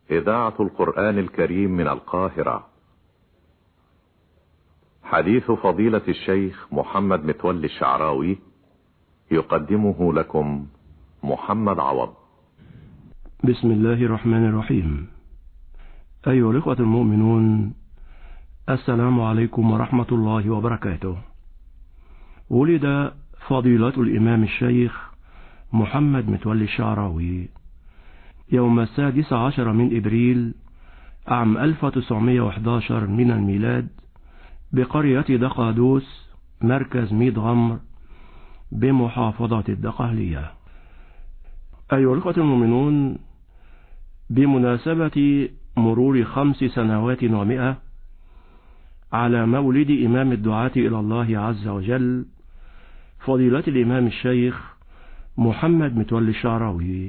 إذاعة القرآن الكريم من القاهرة. حديث فضيلة الشيخ محمد متولي الشعراوي، يقدمه لكم محمد عوض. بسم الله الرحمن الرحيم. أيها الإخوة المؤمنون، السلام عليكم ورحمة الله وبركاته. ولد فضيلة الإمام الشيخ محمد متولي الشعراوي يوم 16 من إبريل عام 1911 من الميلاد بقرية دقادوس مركز ميت غمر بمحافظة الدقهلية. أيها الأخوة المؤمنون، بمناسبة مرور 5 سنوات و100 على مولد إمام الدعاة إلى الله عز وجل فضيلة الإمام الشيخ محمد متولي الشعراوي،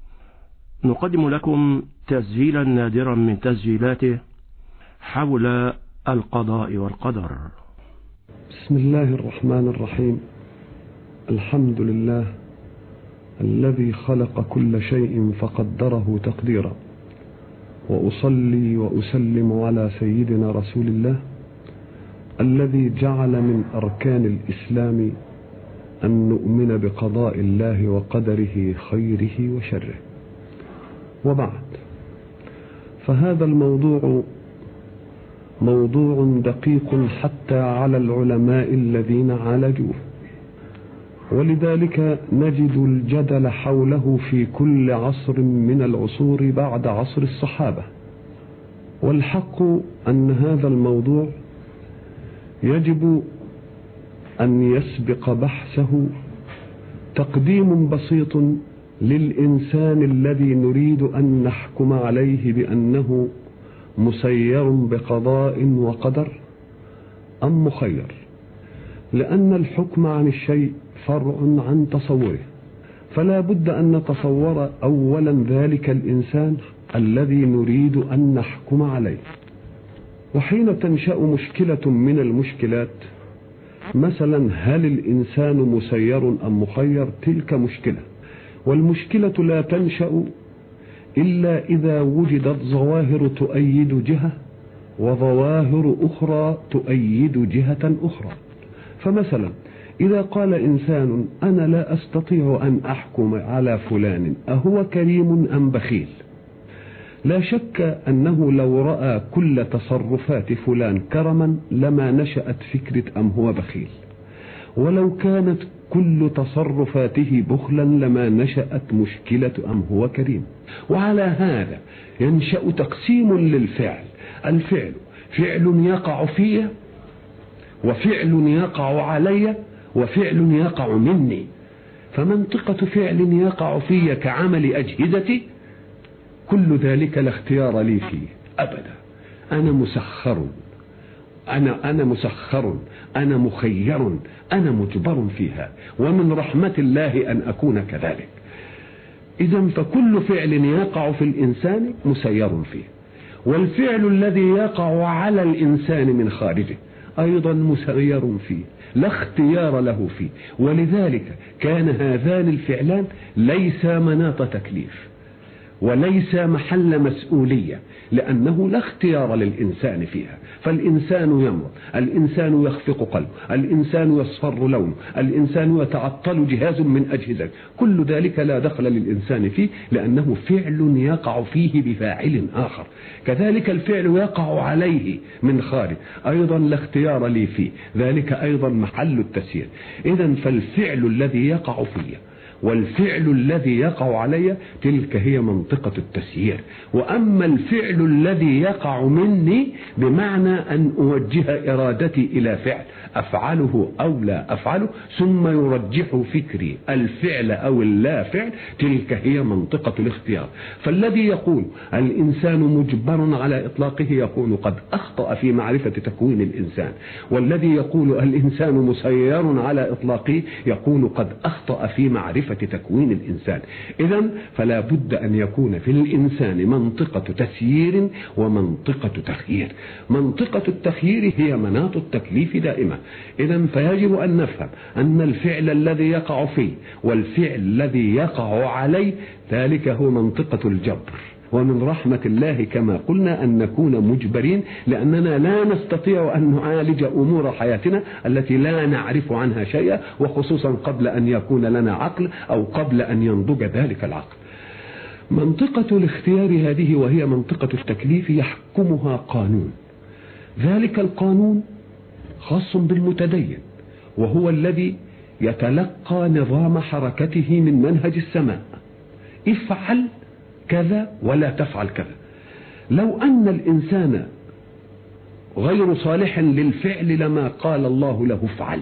نقدم لكم تسجيلا نادرا من تسجيلاته حول القضاء والقدر. بسم الله الرحمن الرحيم. الحمد لله الذي خلق كل شيء فقدره تقديرا، وأصلي وأسلم على سيدنا رسول الله الذي جعل من أركان الإسلام أن نؤمن بقضاء الله وقدره خيره وشره. وبعد، فهذا الموضوع موضوع دقيق حتى على العلماء الذين عالجوه، ولذلك نجد الجدل حوله في كل عصر من العصور بعد عصر الصحابة. والحق أن هذا الموضوع يجب أن يسبق بحثه تقديم بسيط للإنسان الذي نريد أن نحكم عليه بأنه مسير بقضاء وقدر أم مخير، لأن الحكم عن الشيء فرع عن تصوره، فلا بد أن نتصور أولا ذلك الإنسان الذي نريد أن نحكم عليه. وحين تنشأ مشكلة من المشكلات، مثلا هل الإنسان مسير أم مخير، تلك مشكلة، والمشكلة لا تنشأ إلا إذا وجدت ظواهر تؤيد جهة وظواهر أخرى تؤيد جهة أخرى. فمثلا إذا قال إنسان أنا لا أستطيع أن أحكم على فلان أهو كريم أم بخيل، لا شك أنه لو رأى كل تصرفات فلان كرما لما نشأت فكرة أم هو بخيل، ولو كانت كل تصرفاته بخلا لما نشأت مشكلة أم هو كريم. وعلى هذا ينشأ تقسيم للفعل. الفعل فعل يقع في، وفعل يقع علي، وفعل يقع مني. فمنطقة فعل يقع في كعمل أجهزتي، كل ذلك لا اختيار لي فيه أبدا. أنا مسخر، أنا مسخر، أنا مخير، أنا مجبر فيها، ومن رحمة الله أن أكون كذلك. إذن فكل فعل يقع في الإنسان مسير فيه، والفعل الذي يقع على الإنسان من خارجه أيضا مسير فيه، لا اختيار له فيه. ولذلك كان هذان الفعلان ليس مناط تكليف وليس محل مسؤولية، لأنه لا اختيار للإنسان فيها. فالإنسان يمرض، الإنسان يخفق قلبه، الإنسان يصفر لونه، الإنسان يتعطل جهاز من أجهزة، كل ذلك لا دخل للإنسان فيه، لأنه فعل يقع فيه بفاعل آخر. كذلك الفعل يقع عليه من خارج أيضا لا اختيار لي فيه، ذلك أيضا محل التسيير. إذن فالفعل الذي يقع فيه والفعل الذي يقع علي تلك هي منطقة التسيير. وأما الفعل الذي يقع مني بمعنى أن أوجه إرادتي إلى فعل أفعله أو لا أفعله، ثم يرجح فكري الفعل أو اللا فعل، تلك هي منطقة الاختيار. فالذي يقول الإنسان مجبر على إطلاقه يكون قد أخطأ في معرفة تكوين الإنسان، والذي يقول الإنسان مسير على إطلاقه يكون قد أخطأ في معرفة تكوين الإنسان. إذن فلا بد أن يكون في الإنسان منطقة تسيير ومنطقة تخيير. منطقة التخيير هي مناط التكليف دائما. إذن فيجب أن نفهم أن الفعل الذي يقع فيه والفعل الذي يقع عليه ذلك هو منطقة الجبر ومن رحمة الله كما قلنا أن نكون مجبرين، لأننا لا نستطيع أن نعالج أمور حياتنا التي لا نعرف عنها شيئا، وخصوصا قبل أن يكون لنا عقل أو قبل أن ينضج ذلك العقل. منطقة الاختيار هذه وهي منطقة التكليف يحكمها قانون، ذلك القانون خاص بالمتدين، وهو الذي يتلقى نظام حركته من منهج السماء: افعل كذا ولا تفعل كذا. لو أن الإنسان غير صالح للفعل لما قال الله له افعل،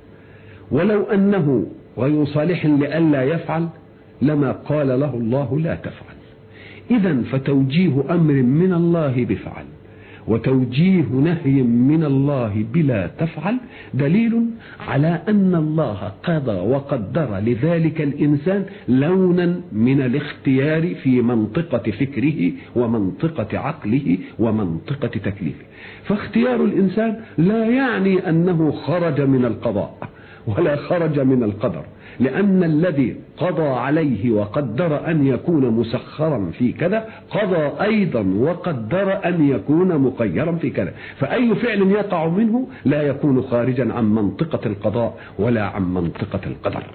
ولو أنه غير صالح لئلا يفعل لما قال له الله لا تفعل. إذن فتوجيه أمر من الله بفعل وتوجيه نهي من الله بلا تفعل دليل على أن الله قضى وقدر لذلك الإنسان لونا من الاختيار في منطقة فكره ومنطقة عقله ومنطقة تكليفه. فاختيار الإنسان لا يعني أنه خرج من القضاء ولا خرج من القدر، لأن الذي قضى عليه وقدر أن يكون مسخرا في كذا قضى أيضا وقدر أن يكون مخيرا في كذا، فأي فعل يقع منه لا يكون خارجا عن منطقة القضاء ولا عن منطقة القدر.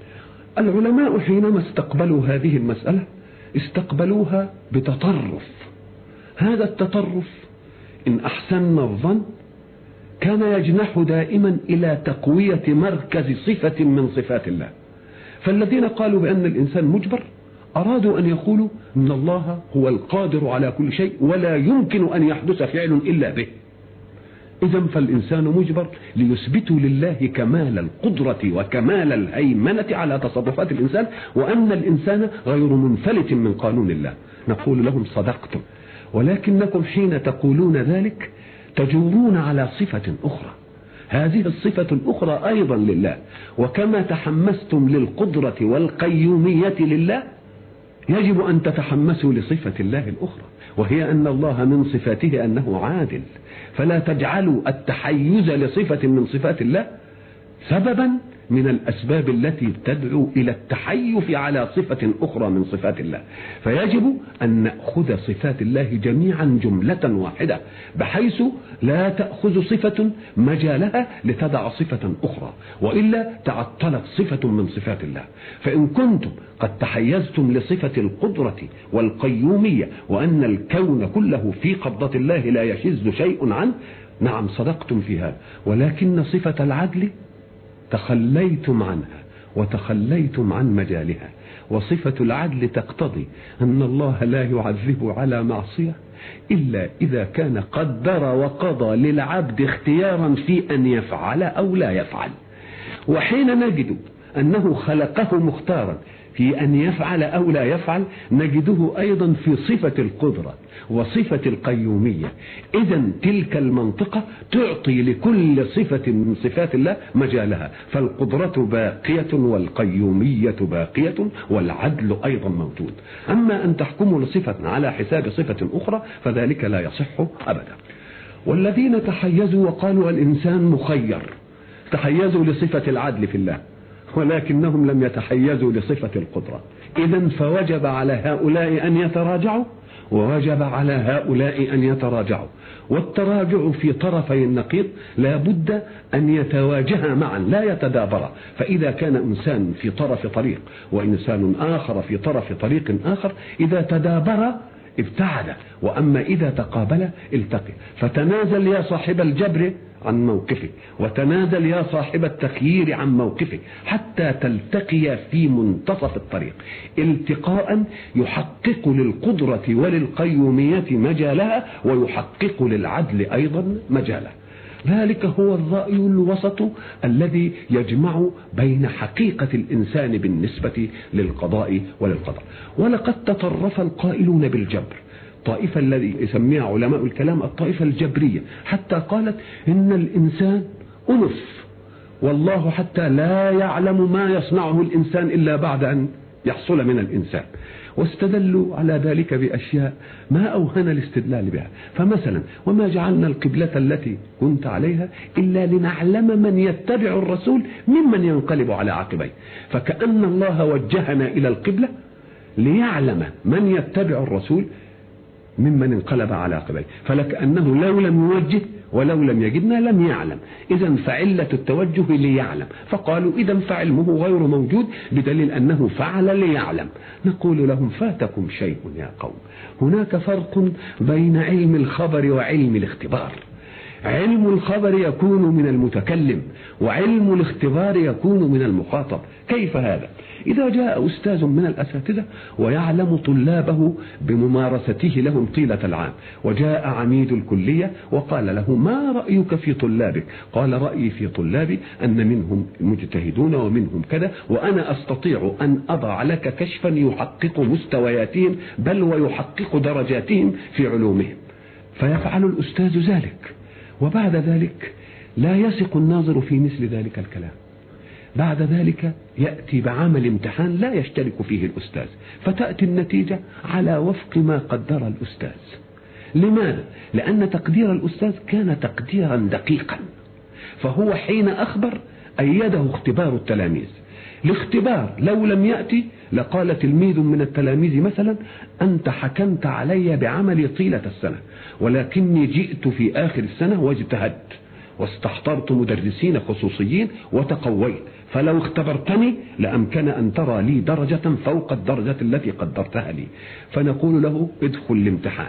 العلماء حينما استقبلوا هذه المسألة استقبلوها بتطرف. هذا التطرف إن أحسننا الظن كان يجنح دائما إلى تقوية مركز صفة من صفات الله. فالذين قالوا بأن الإنسان مجبر أرادوا أن يقولوا أن الله هو القادر على كل شيء ولا يمكن أن يحدث فعل إلا به. إذن فالإنسان مجبر ليثبتوا لله كمال القدرة وكمال الهيمنة على تصرفات الإنسان، وأن الإنسان غير منفلت من قانون الله. نقول لهم صدقتم، ولكنكم حين تقولون ذلك تجورون على صفة أخرى. هذه الصفة الأخرى أيضا لله، وكما تحمستم للقدرة والقيومية لله يجب أن تتحمسوا لصفة الله الأخرى، وهي أن الله من صفاته أنه عادل. فلا تجعلوا التحيز لصفة من صفات الله سببا من الأسباب التي تدعو إلى التحيف على صفة أخرى من صفات الله. فيجب أن نأخذ صفات الله جميعا جملة واحدة، بحيث لا تأخذ صفة مجالها لتدع صفة أخرى، وإلا تعطلت صفة من صفات الله. فإن كنتم قد تحيزتم لصفة القدرة والقيومية وأن الكون كله في قبضة الله لا يشذ شيء عنه، نعم صدقتم في هذا، ولكن صفة العدل تخليتم عنها وتخليتم عن مجالها. وصفة العدل تقتضي أن الله لا يعذب على معصية إلا إذا كان قدر وقضى للعبد اختيارا في أن يفعل أو لا يفعل. وحين نجد أنه خلقه مختارا في أن يفعل أو لا يفعل نجده أيضا في صفة القدرة وصفة القيومية. إذن تلك المنطقة تعطي لكل صفة من صفات الله مجالها، فالقدرة باقية والقيومية باقية والعدل أيضا موجود. أما أن تحكموا لصفة على حساب صفة أخرى فذلك لا يصح أبدا. والذين تحيزوا وقالوا الإنسان مخير تحيزوا لصفة العدل في الله، ولكنهم لم يتحيزوا لصفة القدرة. إذن فوجب على هؤلاء أن يتراجعوا ووجب على هؤلاء أن يتراجعوا، والتراجع في طرفي النقيض لا بد أن يتواجها معا لا يتدابرا. فإذا كان إنسان في طرف طريق وإنسان آخر في طرف طريق آخر، إذا تدابرا ابتعد، وأما إذا تقابل التقي. فتنازل يا صاحب الجبر عن موقفه، وتنازل يا صاحب التخيير عن موقفه، حتى تلتقي في منتصف الطريق التقاء يحقق للقدرة وللقيومية مجالها ويحقق للعدل أيضا مجاله. ذلك هو الرأي الوسط الذي يجمع بين حقيقة الإنسان بالنسبة للقضاء وللقدر. ولقد تطرف القائلون بالجبر، الطائفة الذي يسميها علماء الكلام الطائفة الجبرية، حتى قالت إن الإنسان أنف، والله حتى لا يعلم ما يصنعه الإنسان إلا بعد أن يحصل من الإنسان. واستدلوا على ذلك بأشياء ما أوهن الاستدلال بها. فمثلا وما جعلنا القبلة التي كنت عليها إلا لنعلم من يتبع الرسول ممن ينقلب على عقبيه. فكأن الله وجهنا إلى القبلة ليعلم من يتبع الرسول ممن انقلب على عقبيه، فلكأنه لو لم يوجه ولو لم يجدنا لم يعلم. إذا فعلة التوجه ليعلم، فقالوا إذا فعلمه غير موجود بدليل أنه فعل ليعلم. نقول لهم فاتكم شيء يا قوم، هناك فرق بين علم الخبر وعلم الاختبار. علم الخبر يكون من المتكلم، وعلم الاختبار يكون من المخاطب. كيف هذا؟ إذا جاء أستاذ من الأساتذة ويعلم طلابه بممارسته لهم طيلة العام، وجاء عميد الكلية وقال له ما رأيك في طلابك؟ قال رأيي في طلابي أن منهم مجتهدون ومنهم كذا، وأنا أستطيع أن أضع لك كشفا يحقق مستوياتهم بل ويحقق درجاتهم في علومهم. فيفعل الأستاذ ذلك، وبعد ذلك لا يثق الناظر في مثل ذلك الكلام. بعد ذلك يأتي بعمل امتحان لا يشترك فيه الأستاذ، فتأتي النتيجة على وفق ما قدر الأستاذ. لماذا؟ لأن تقدير الأستاذ كان تقديرا دقيقا، فهو حين أخبر أيده اختبار التلاميذ. الاختبار لو لم يأتي لقال تلميذ من التلاميذ مثلا أنت حكمت علي بعملي طيلة السنة، ولكني جئت في آخر السنة واجتهدت واستحضرت مدرسين خصوصيين وتقويت، فلو اختبرتني لأمكن أن ترى لي درجة فوق الدرجة التي قدرتها لي. فنقول له ادخل الامتحان،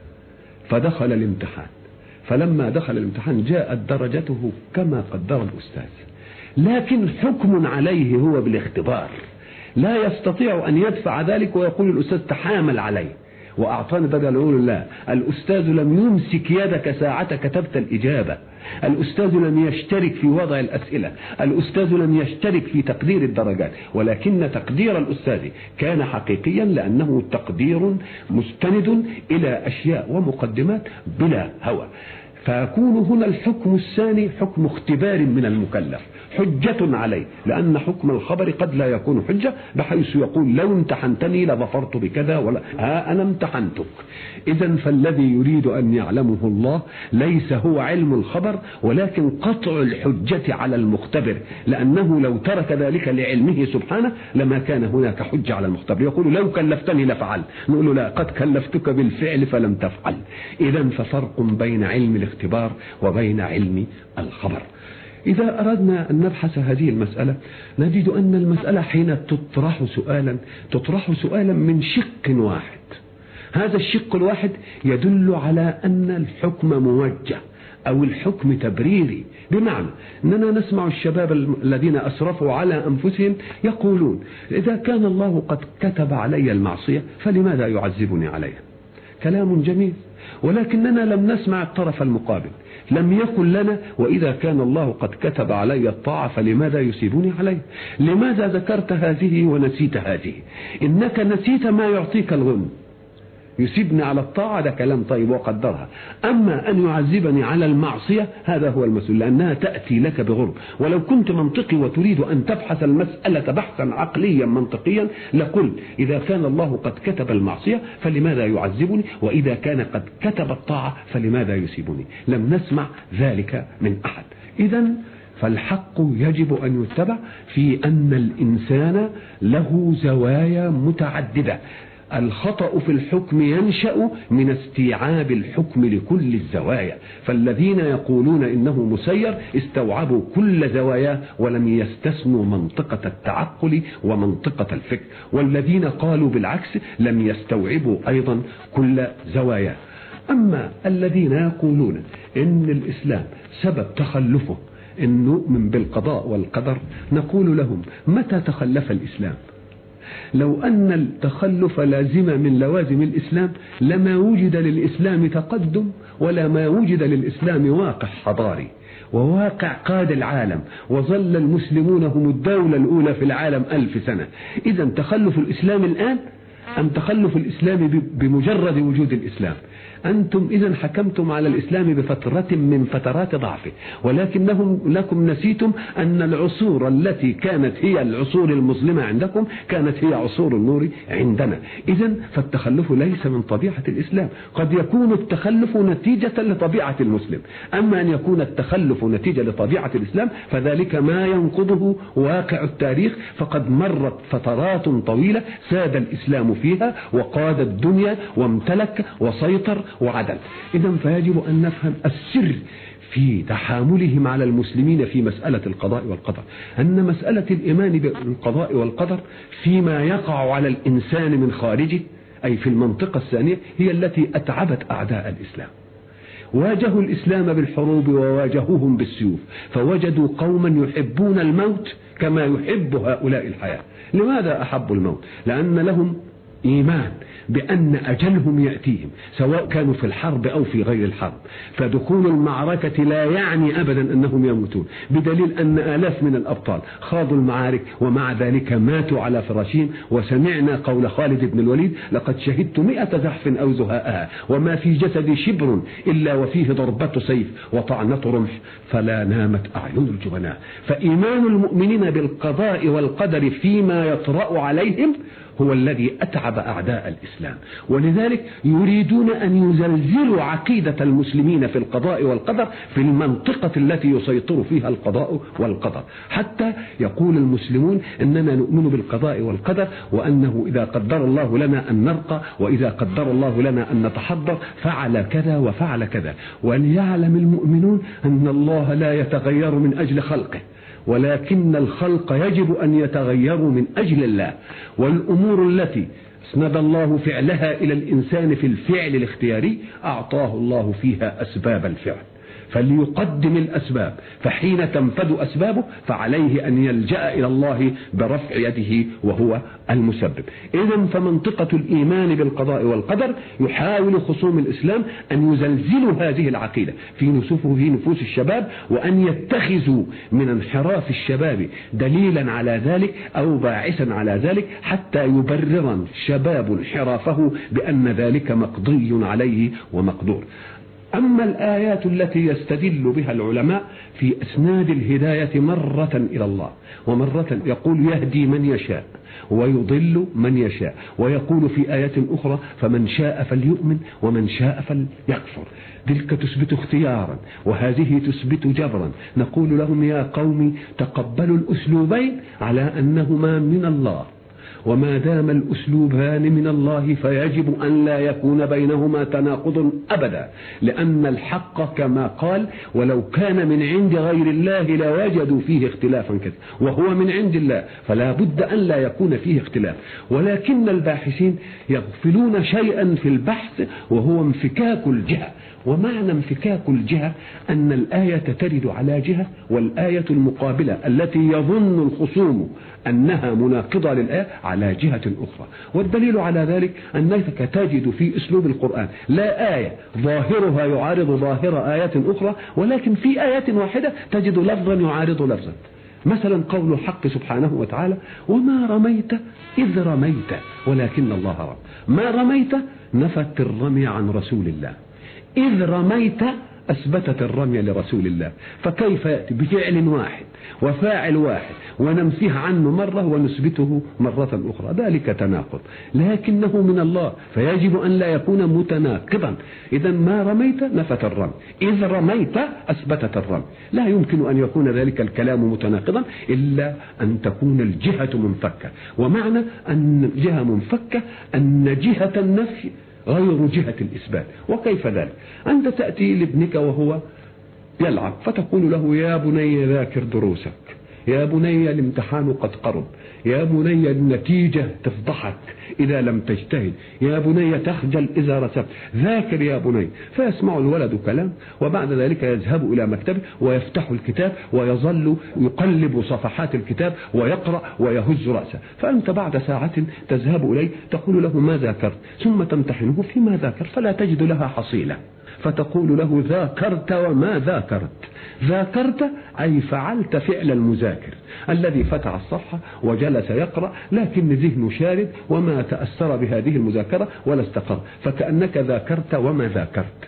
فدخل الامتحان، فلما دخل الامتحان جاءت درجته كما قدر الأستاذ، لكن حكم عليه هو بالاختبار، لا يستطيع أن يدفع ذلك ويقول الأستاذ تحامل عليه وأعطاني بدل. يقول لا، الأستاذ لم يمسك يدك ساعة كتبت الإجابة، الأستاذ لم يشترك في وضع الأسئلة، الأستاذ لم يشترك في تقدير الدرجات، ولكن تقدير الأستاذ كان حقيقيا لأنه تقدير مستند إلى أشياء ومقدمات بلا هوى. فيكون هنا الحكم الثاني حكم اختبار من المكلف، حجة عليه، لأن حكم الخبر قد لا يكون حجة بحيث يقول لو امتحنتني لظفرت بكذا ولا أنا امتحنتك. إذا فالذي يريد أن يعلمه الله ليس هو علم الخبر ولكن قطع الحجة على المختبر، لأنه لو ترك ذلك لعلمه سبحانه لما كان هناك حجة على المختبر. يقول لو كلفتني لفعل، نقول له لا، قد كلفتك بالفعل فلم تفعل. إذا ففرق بين علم الاختبار وبين علم الخبر. إذا أردنا أن نبحث هذه المسألة نجد أن المسألة حين تطرح سؤالا من شق واحد. هذا الشق الواحد يدل على أن الحكم موجه أو الحكم تبريري، بمعنى أننا نسمع الشباب الذين أسرفوا على أنفسهم يقولون إذا كان الله قد كتب علي المعصية فلماذا يعذبني عليها؟ كلام جميل، ولكننا لم نسمع الطرف المقابل. لم يقل لنا وإذا كان الله قد كتب علي الطاعة فلماذا يسيبني عليه؟ لماذا ذكرت هذه ونسيت هذه؟ إنك نسيت ما يعطيك الغنم. يسيبني على الطاعة ده كلام طيب وقدرها، أما أن يعذبني على المعصية هذا هو المسؤول، لأنها تأتي لك بغرب. ولو كنت منطقي وتريد أن تبحث المسألة بحثا عقليا منطقيا لقل إذا كان الله قد كتب المعصية فلماذا يعذبني، وإذا كان قد كتب الطاعة فلماذا يسيبني؟ لم نسمع ذلك من أحد. إذن فالحق يجب أن يتبع في أن الإنسان له زوايا متعددة. الخطأ في الحكم ينشأ من استيعاب الحكم لكل الزوايا، فالذين يقولون إنه مسير استوعبوا كل زواياه ولم يستثنوا منطقة التعقل ومنطقة الفكر، والذين قالوا بالعكس لم يستوعبوا أيضا كل زواياه. أما الذين يقولون إن الإسلام سبب تخلفه إن نؤمن بالقضاء والقدر، نقول لهم متى تخلف الإسلام؟ لو أن التخلف لازم من لوازم الإسلام لما وجد للإسلام تقدم ولا ما وجد للإسلام واقع حضاري وواقع قاد العالم، وظل المسلمون هم الدولة الأولى في العالم 1000 سنة. إذن تخلف الإسلام الآن أم تخلف الإسلام بمجرد وجود الإسلام؟ أنتم إذن حكمتم على الإسلام بفترة من فترات ضعفه، لكم نسيتم أن العصور التي كانت هي العصور المظلمة عندكم كانت هي عصور النور عندنا. إذن فالتخلف ليس من طبيعة الإسلام، قد يكون التخلف نتيجة لطبيعة المسلم، أما أن يكون التخلف نتيجة لطبيعة الإسلام فذلك ما ينقضه واقع التاريخ، فقد مرت فترات طويلة ساد الإسلام فيها وقاد الدنيا وامتلك وسيطر وعدل. إذن فيجب أن نفهم السر في تحاملهم على المسلمين في مسألة القضاء والقدر، أن مسألة الإيمان بالقضاء والقدر فيما يقع على الإنسان من خارجه أي في المنطقة الثانية هي التي أتعبت أعداء الإسلام. واجهوا الإسلام بالحروب وواجهوهم بالسيوف، فوجدوا قوما يحبون الموت كما يحب هؤلاء الحياة. لماذا أحبوا الموت؟ لأن لهم إيمان بأن أجلهم يأتيهم سواء كانوا في الحرب أو في غير الحرب، فدخول المعركة لا يعني أبدا أنهم يموتون، بدليل أن آلاف من الأبطال خاضوا المعارك ومع ذلك ماتوا على فراشهم. وسمعنا قول خالد بن الوليد: لقد شهدت 100 زحف أو زهاءها وما في جسدي شبر إلا وفيه ضربة سيف وطعنة رمح فلا نامت أعين الجبناء. فإيمان المؤمنين بالقضاء والقدر فيما يطرأ عليهم هو الذي أتعب أعداء الإسلام، ولذلك يريدون أن يزلزلوا عقيدة المسلمين في القضاء والقدر في المنطقة التي يسيطر فيها القضاء والقدر، حتى يقول المسلمون إننا نؤمن بالقضاء والقدر، وأنه إذا قدر الله لنا أن نرقى وإذا قدر الله لنا أن نتحضر فعل كذا وفعل كذا. وليعلم المؤمنون أن الله لا يتغير من أجل خلقه، ولكن الخلق يجب أن يتغيروا من أجل الله. والأمور التي اسند الله فعلها إلى الإنسان في الفعل الاختياري أعطاه الله فيها أسباب الفعل، فليقدم الأسباب، فحين تنفذ أسبابه فعليه أن يلجأ إلى الله برفع يده وهو المسبب. إذن فمنطقة الإيمان بالقضاء والقدر يحاول خصوم الإسلام أن يزلزلوا هذه العقيدة في نفوس الشباب، وأن يتخذوا من انحراف الشباب دليلا على ذلك أو باعثا على ذلك، حتى يبرر الشباب انحرافه بأن ذلك مقضي عليه ومقدور. أما الآيات التي يستدل بها العلماء في إسناد الهداية مرة إلى الله ومرة يقول يهدي من يشاء ويضل من يشاء، ويقول في آيات أخرى فمن شاء فليؤمن ومن شاء فليكفر. تلك تثبت اختيارا وهذه تثبت جبرا. نقول لهم يا قوم تقبلوا الأسلوبين على أنهما من الله، وما دام الأسلوبان من الله فيجب أن لا يكون بينهما تناقض أبدا، لأن الحق كما قال ولو كان من عند غير الله لوجدوا فيه اختلافا كثيرا، وهو من عند الله فلا بد أن لا يكون فيه اختلاف. ولكن الباحثين يغفلون شيئا في البحث وهو انفكاك الجهة. ومعنى انفكاك الجهة أن الآية ترد على جهة والآية المقابلة التي يظن الخصوم أنها مناقضة للآية على جهة أخرى. والدليل على ذلك أنك تجد في أسلوب القرآن لا آية ظاهرها يعارض ظاهر آيات أخرى، ولكن في آيات واحدة تجد لفظا يعارض لفظا. مثلا قول الحق سبحانه وتعالى وما رميت إذ رميت ولكن الله رمى. ما رميت نفت الرمي عن رسول الله، إذ رميت أثبتت الرمي لرسول الله. فكيف يأتي بفعل واحد وفاعل واحد وننفيه عنه مرة ونثبته مرة أخرى؟ ذلك تناقض، لكنه من الله فيجب أن لا يكون متناقضا. إذا ما رميت نفت الرمي، إذ رميت أثبتت الرمي. لا يمكن أن يكون ذلك الكلام متناقضا إلا أن تكون الجهة منفكة. ومعنى أن جهة منفكة أن جهة النفي غير جهة الإثبات. وكيف ذلك؟ أنت تأتي لابنك وهو يلعب فتقول له يا بني ذاكر دروسك، يا بني الامتحان قد قرب، يا بني النتيجة تفضحك إذا لم تجتهد، يا بني تخجل إذا رسبت، ذاكر يا بني. فيسمع الولد كلام، وبعد ذلك يذهب إلى مكتبه ويفتح الكتاب ويظل يقلب صفحات الكتاب ويقرأ ويهز رأسه. فأنت بعد ساعة تذهب إليه تقول له ما ذاكرت، ثم تمتحنه فيما ذاكر فلا تجد لها حصيلة. فتقول له ذاكرت وما ذاكرت. ذاكرت أي فعلت فعل المذاكر الذي فتح الصفحة وجلس يقرأ، لكن ذهنه شارد وما تأثر بهذه المذاكرة ولا استقر، فكأنك ذاكرت وما ذاكرت.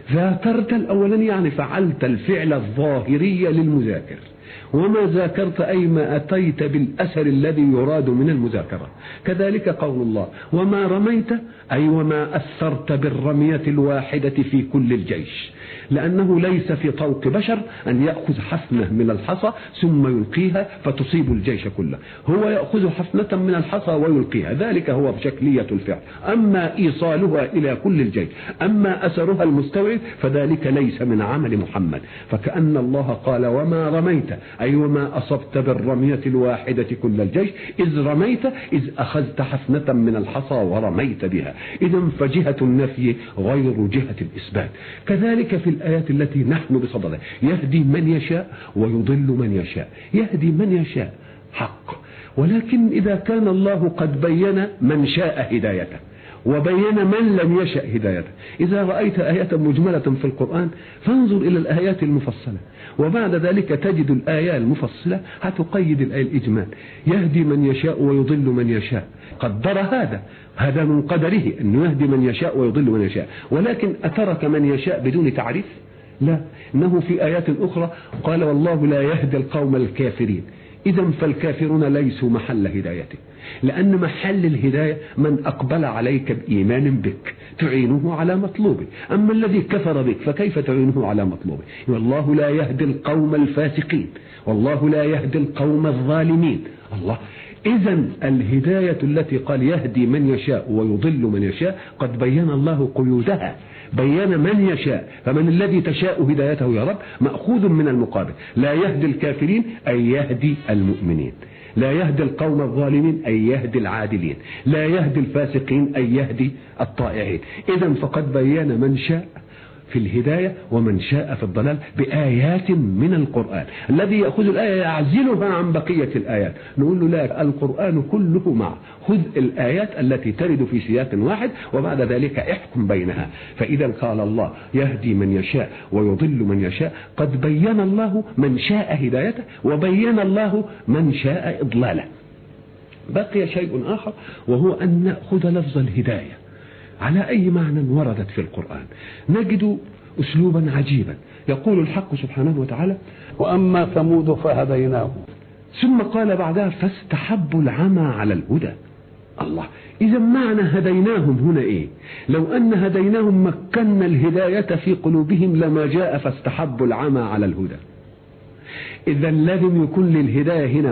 ذاكرت الأولا يعني فعلت الفعل الظاهري للمذاكر، وما ذاكرت أي ما أتيت بالأثر الذي يراد من المذاكرة. كذلك قول الله وما رميت أي وما أثرت بالرمية الواحدة في كل الجيش، لأنه ليس في طوق بشر أن يأخذ حفنة من الحصى ثم يلقيها فتصيب الجيش كله، هو يأخذ حفنة من الحصى ويلقيها، ذلك هو بشكلية الفعل. أما إيصالها إلى كل الجيش، أما أثرها المستوعب فذلك ليس من عمل محمد. فكأن الله قال وما رميت أي وما أصبت بالرمية الواحدة كل الجيش، إذ رميت إذ أخذت حفنة من الحصى ورميت بها. إذن فجهة النفي غير جهة الإثبات. كذلك في الآيات التي نحن بصددها يهدي من يشاء ويضل من يشاء. يهدي من يشاء حق، ولكن إذا كان الله قد بين من شاء هدايته وبين من لم يشأ هدايته. إذا رأيت آية مجملة في القرآن فانظر إلى الآيات المفصلة، وبعد ذلك تجد الآية المفصلة هتقيد الآية الإجمال. يهدي من يشاء ويضل من يشاء، قدر هذا من قدره أنه يهدي من يشاء ويضل من يشاء، ولكن أترك من يشاء بدون تعريف؟ لا، إنه في آيات أخرى قال والله لا يهدي القوم الكافرين. إذن فالكافرون ليسوا محل هدايته، لأن محل الهداية من أقبل عليك بإيمان بك تعينه على مطلوبه، أما الذي كفر بك فكيف تعينه على مطلوبه؟ والله لا يهدي القوم الفاسقين، والله لا يهدي القوم الظالمين. الله، إذن الهداية التي قال يهدي من يشاء ويضل من يشاء قد بين الله قيودها، بين من يشاء، فمن الذي تشاء هدايته يا رب مأخوذ من المقابل. لا يهدي الكافرين أي يهدي المؤمنين، لا يهدي القوم الظالمين أي يهدي العادلين، لا يهدي الفاسقين أي يهدي الطائعين. إذن فقد بين من شاء في الهداية ومن شاء في الضلال بآيات من القرآن. الذي يأخذ الآية يعزلها عن بقية الآيات، نقول له لا، القرآن كله معه، خذ الآيات التي ترد في سياق واحد وبعد ذلك احكم بينها. فإذا قال الله يهدي من يشاء ويضل من يشاء، قد بين الله من شاء هدايته وبين الله من شاء إضلاله. بقي شيء آخر وهو أن نأخذ لفظ الهداية على أي معنى وردت في القرآن. نجد أسلوبا عجيبا، يقول الحق سبحانه وتعالى وأما ثمود فهديناهم، ثم قال بعدها فاستحبوا العمى على الهدى. الله، إذا معنى هديناهم هنا إيه؟ لو أن هديناهم مكنا الهداية في قلوبهم لما جاء فاستحبوا العمى على الهدى. إذا لازم يكون للهداية هنا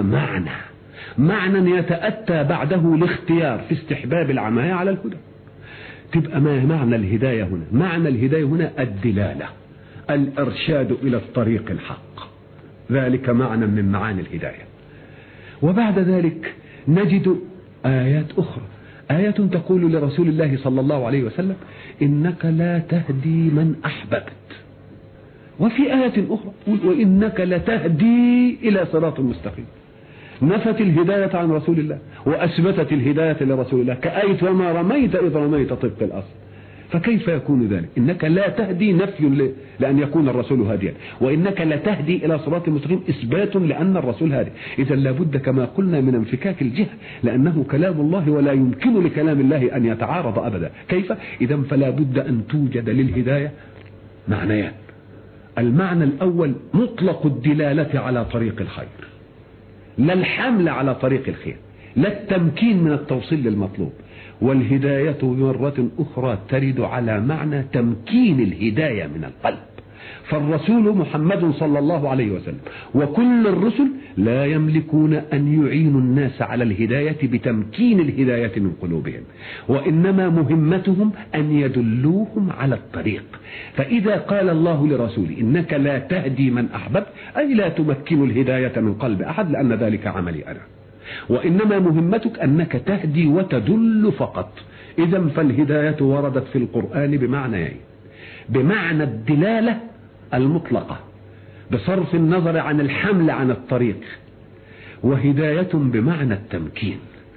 معنى يتأتى بعده الاختيار في استحباب العمى على الهدى. تبقى ما معنى الهداية هنا؟ معنى الهداية هنا الدلالة، الإرشاد إلى الطريق الحق، ذلك معنى من معاني الهداية. وبعد ذلك نجد آيات أخرى، آية تقول لرسول الله صلى الله عليه وسلم إنك لا تهدي من أحببت، وفي آية أخرى وإنك لتهدي إلى صراط مستقيم. نفت الهداية عن رسول الله وأثبتت الهداية لرسول الله، كآية وما رميت إذ رميت طبق الأصل. فكيف يكون ذلك؟ إنك لا تهدي نفي لأن يكون الرسول هاديا، وإنك لا تهدي إلى صراط مستقيم إثبات لأن الرسول هادي. إذا لابد كما قلنا من انفكاك الجهة، لأنه كلام الله ولا يمكن لكلام الله أن يتعارض أبدا. كيف؟ إذا فلا بد أن توجد للهداية معنيان. المعنى الأول مطلق الدلالة على طريق الخير، لا الحمل على طريق الخير، لا التمكين من التوصيل للمطلوب. والهداية مرة أخرى ترد على معنى تمكين الهداية من القلب. فالرسول محمد صلى الله عليه وسلم وكل الرسل لا يملكون أن يعينوا الناس على الهداية بتمكين الهداية من قلوبهم، وإنما مهمتهم أن يدلوهم على الطريق. فإذا قال الله لرسوله إنك لا تهدي من أحببت أي لا تمكن الهداية من قلب أحد، لأن ذلك عملي أنا، وإنما مهمتك أنك تهدي وتدل فقط. إذن فالهداية وردت في القرآن بمعنيين: بمعنى الدلالة المطلقة بصرف النظر عن الحمل عن الطريق، وهداية بمعنى التمكين.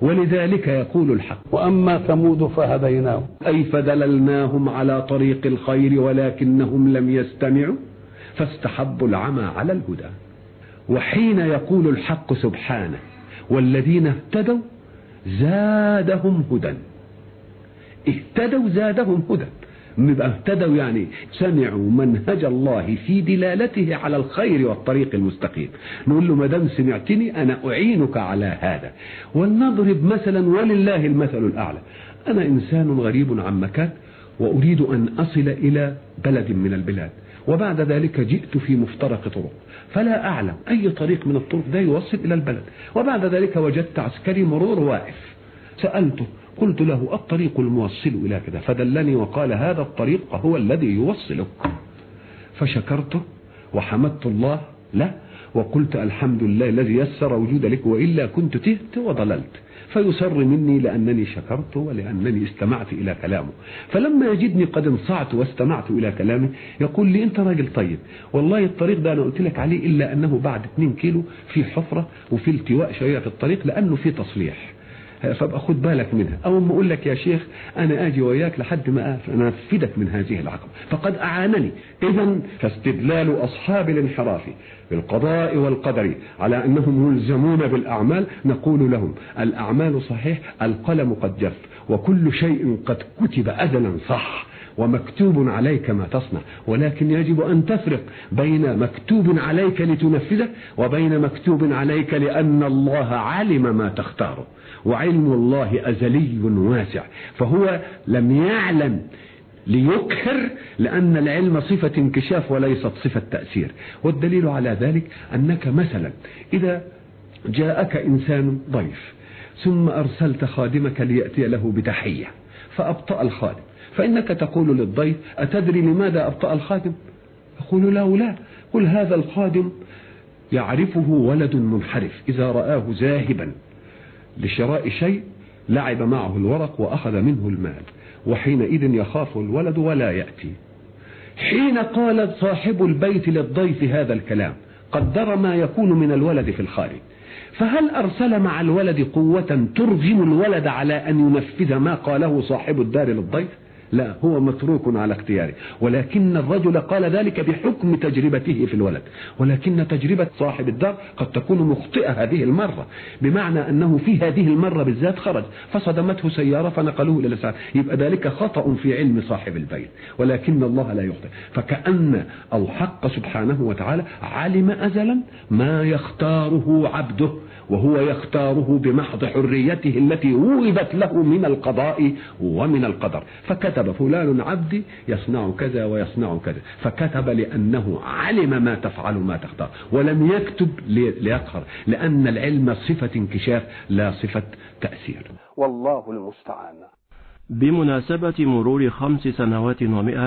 ولذلك يقول الحق: وأما ثمود فهديناهم أي فدللناهم على طريق الخير ولكنهم لم يستمعوا فاستحبوا العمى على الهدى. وحين يقول الحق سبحانه: والذين اهتدوا زادهم هدى، اهتدوا زادهم هدى، يبقى اهتدوا يعني سمعوا منهج الله في دلالته على الخير والطريق المستقيم. نقول له: ما دام سمعتني أنا أعينك على هذا. ولنضرب مثلا ولله المثل الأعلى. أنا إنسان غريب عن مكان وأريد أن أصل إلى بلد من البلاد، وبعد ذلك جئت في مفترق طرق فلا أعلم أي طريق من الطرق ده يوصل إلى البلد، وبعد ذلك وجدت عسكري مرور واقف، سألته قلت له: الطريق الموصل إلى كذا، فدلني وقال: هذا الطريق هو الذي يوصلك. فشكرته وحمدت الله له وقلت: الحمد لله الذي يسر وجود لك، وإلا كنت تهت وضللت. فيسر مني لأنني شكرته ولأنني استمعت إلى كلامه. فلما يجدني قد انصعت واستمعت إلى كلامه يقول لي: أنت راجل طيب، والله الطريق ده أنا قلت لك عليه، إلا أنه بعد 2 كيلو في حفرة وفي التواء شوية في الطريق لأنه في تصليح، فابقى خد بالك منها. أو ما أقول لك يا شيخ أنا آجي وياك لحد ما أنفذك من هذه العقبة، فقد أعانني. إذن فاستدلال أصحاب الانحراف بالقضاء والقدر على أنهم ملزمون بالأعمال، نقول لهم: الأعمال صحيح، القلم قد جف، وكل شيء قد كتب أزلا صح، ومكتوب عليك ما تصنع، ولكن يجب أن تفرق بين مكتوب عليك لتنفذه وبين مكتوب عليك لأن الله علم ما تختاره، وعلم الله أزلي واسع، فهو لم يعلم ليكهر، لأن العلم صفة انكشاف وليست صفة تأثير. والدليل على ذلك أنك مثلا إذا جاءك إنسان ضيف ثم أرسلت خادمك ليأتي له بتحية فأبطأ الخادم، فإنك تقول للضيف: أتدري لماذا أبطأ الخادم؟ يقول: لا. قل: هذا الخادم يعرفه ولد منحرف، إذا رآه ذاهبا لشراء شيء لعب معه الورق وأخذ منه المال، وحينئذ يخاف الولد ولا يأتي. حين قال صاحب البيت للضيف هذا الكلام قدر ما يكون من الولد في الخارج، فهل أرسل مع الولد قوة ترغم الولد على أن ينفذ ما قاله صاحب الدار للضيف؟ لا، هو متروك على اختياره، ولكن الرجل قال ذلك بحكم تجربته في الولد، ولكن تجربة صاحب الدار قد تكون مخطئة هذه المرة، بمعنى أنه في هذه المرة بالذات خرج فصدمته سيارة فنقلوه إلى الإسعاف، يبقى ذلك خطأ في علم صاحب البيت، ولكن الله لا يخطئ. فكأن الحق سبحانه وتعالى علم أزلا ما يختاره عبده، وهو يختاره بمحض حريته التي وهبت له من القضاء ومن القدر. فكتب: فلان عبدي يصنع كذا ويصنع كذا، فكتب لأنه علم ما تفعل ما تختار، ولم يكتب ليقهر، لأن العلم صفة انكشاف لا صفة تأثير. والله المستعان. بمناسبة مرور 5 سنوات و100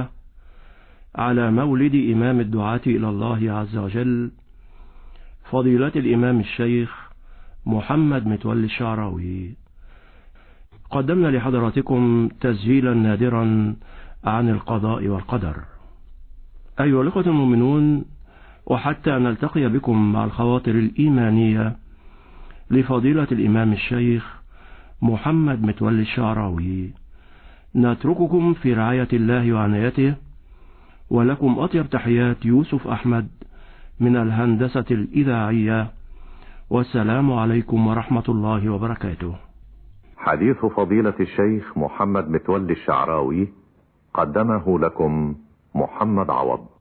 على مولد إمام الدعاة إلى الله عز وجل فضيلة الإمام الشيخ محمد متولي الشعراوي، قدمنا لحضراتكم تسجيلا نادرا عن القضاء والقدر. أيها الأخوة المؤمنون، وحتى نلتقي بكم مع الخواطر الإيمانية لفضيلة الإمام الشيخ محمد متولي الشعراوي، نترككم في رعاية الله وعنايته، ولكم أطيب تحيات يوسف أحمد من الهندسة الإذاعية، والسلام عليكم ورحمة الله وبركاته. حديث فضيلة الشيخ محمد متولي الشعراوي قدمه لكم محمد عوض.